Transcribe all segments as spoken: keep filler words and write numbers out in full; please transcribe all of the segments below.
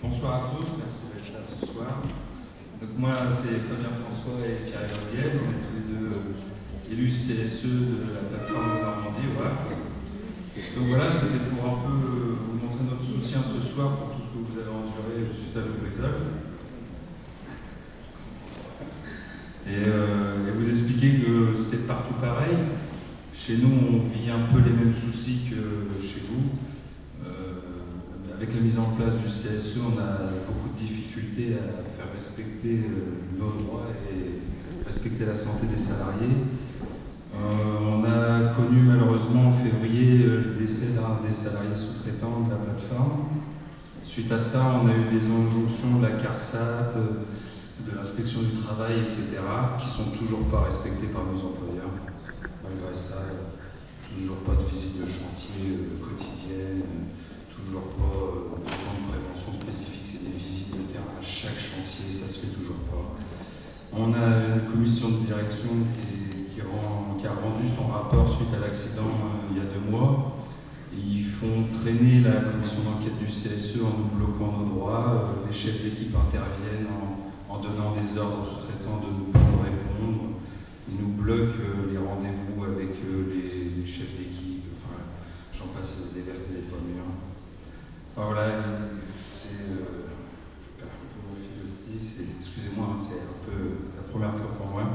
bonsoir à tous, merci d'être là ce soir. Donc moi, c'est Fabien François et Pierre Gabriel, on est tous les deux euh, élus C S E de la plateforme de Normandie, voilà. Donc voilà, c'était pour un peu euh, vous montrer notre soutien ce soir pour tout ce que vous avez enduré suite à Lubrizol. Et, euh, et vous expliquer que c'est partout pareil. Chez nous, on vit un peu les mêmes soucis que chez vous. Euh, avec la mise en place du C S E, on a beaucoup de difficultés à faire respecter euh, nos droits et respecter la santé des salariés. Euh, on a connu malheureusement en février le décès d'un des salariés sous-traitants de la plateforme. Suite à ça, on a eu des injonctions de la CARSAT, de l'inspection du travail, et cetera, qui ne sont toujours pas respectées par nos employeurs. Malgré ça, toujours pas de visite de chantier euh, quotidienne, euh, toujours pas euh, de plan de prévention spécifique, c'est des visites de terrain à chaque chantier, ça se fait toujours pas. On a une commission de direction qui, qui, rend, qui a rendu son rapport suite à l'accident euh, il y a deux mois. Et ils font traîner la commission d'enquête du C S E en nous bloquant nos droits. Euh, les chefs d'équipe interviennent en, en donnant des ordres aux sous-traitants de ne pas nous répondre. Ils nous bloquent euh, les rendez-vous avec euh, les, les chefs d'équipe. Enfin, j'en passe des vertes et des pommes mûres. Enfin, voilà, c'est... Euh, je perds un peu mon fil aussi. Excusez-moi, hein, c'est un peu la première fois pour moi.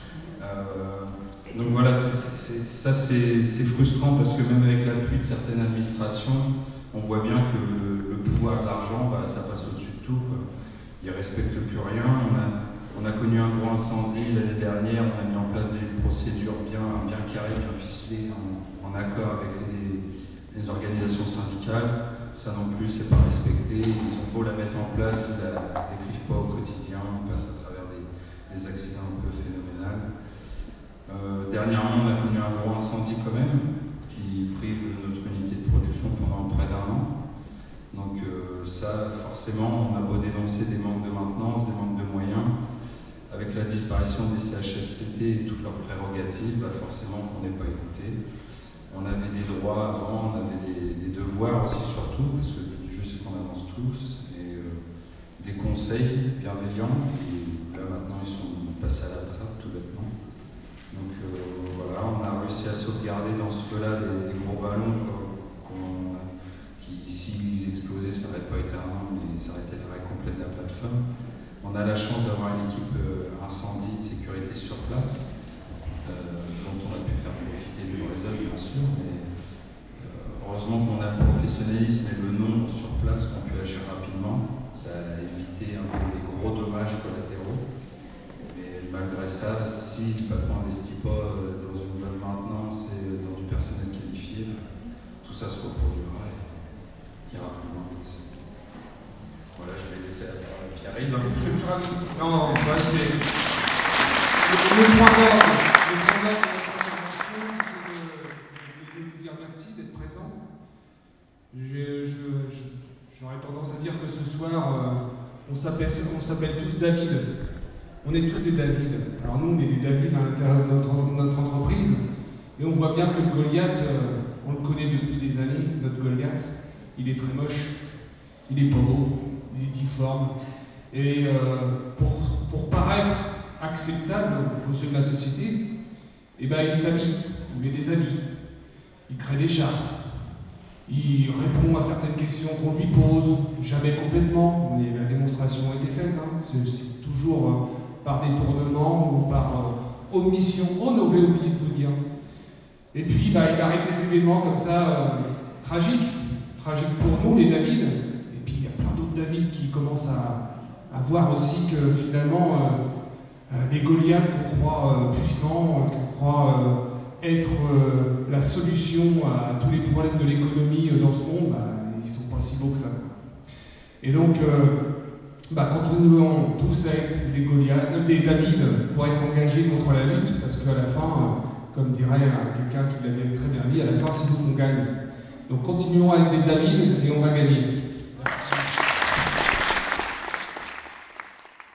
Euh, donc voilà, c'est, c'est, ça c'est, c'est frustrant parce que même avec l'appui de certaines administrations, on voit bien que le, le pouvoir de l'argent, bah, ça passe au-dessus de tout, quoi. Ils ne respectent plus rien. On a, on a connu un gros incendie l'année dernière, on a mis en place des procédures bien, bien carrées, bien ficelées, en, en accord avec les, les organisations syndicales. Ça non plus, c'est pas respecté. Ils ont beau la mettre en place, ils ne la décrivent pas au quotidien, on passe à travers des, des accidents un peu phénoménals. Euh, dernièrement, on a connu un gros incendie quand même, qui prive notre unité de production pendant près d'un an. Donc euh, ça, forcément, on a beau dénoncer des manques de maintenance, des manques de moyens, avec la disparition des C H S C T et toutes leurs prérogatives, bah forcément qu'on n'est pas écouté. On avait des droits avant, on avait des, des devoirs aussi surtout, parce que le jeu c'est qu'on avance tous, et euh, des conseils bienveillants, et là maintenant ils sont passés à la trappe tout bêtement. Donc euh, voilà, on a réussi à sauvegarder dans ce feu-là des, des gros ballons qu'on a, qui, s'ils explosaient, ça n'aurait pas été un an, mais ça aurait été l'arrêt complet de la plateforme. On a la chance d'avoir une équipe euh, incendie de sécurité sur place, euh, dont on a pu faire profiter du réseau, bien sûr, mais euh, heureusement qu'on a le professionnalisme et le nombre sur place qu'on peut agir rapidement. Ça a évité un peu les gros dommages collatéraux. Malgré ça, si le patron n'investit pas dans une bonne maintenance et dans du personnel qualifié, tout ça se reproduira et ira plus loin que ça. Voilà, je vais laisser la parole à Pierre. Non, je rajoute. Non, ouais, c'est. Le point d'ordre de l'intervention, c'est de vous dire merci d'être présent. Je, je, je, j'aurais tendance à dire que ce soir, euh, on s'appelle, on s'appelle tous David. On est tous des David. Alors nous, on est des David à l'intérieur de notre, notre entreprise. Et on voit bien que le Goliath, euh, on le connaît depuis des années, notre Goliath. Il est très moche, il est pas beau, il est difforme. Et euh, pour, pour paraître acceptable aux yeux de la société, eh ben, il s'habille, il met des habits, il crée des chartes, il répond à certaines questions qu'on lui pose, jamais complètement, mais la démonstration a été faite. Hein. C'est, c'est toujours... Euh, par détournement ou par euh, omission. On avait oublié de vous dire. Et puis, bah, il arrive des événements comme ça, euh, tragiques. Tragiques pour nous, les David. Et puis, il y a plein d'autres David qui commencent à, à voir aussi que finalement, euh, euh, les Goliaths qu'on croit euh, puissants, qu'on croit euh, être euh, la solution à tous les problèmes de l'économie euh, dans ce monde, bah, ils sont pas si beaux que ça. Et donc, euh, Bah, continuons tous à être des Goliaths, des David pour être engagés contre la lutte, parce qu'à la fin, euh, comme dirait euh, quelqu'un qui l'avait très bien dit, à la fin c'est nous qu'on gagne. Donc continuons à être des David et on va gagner.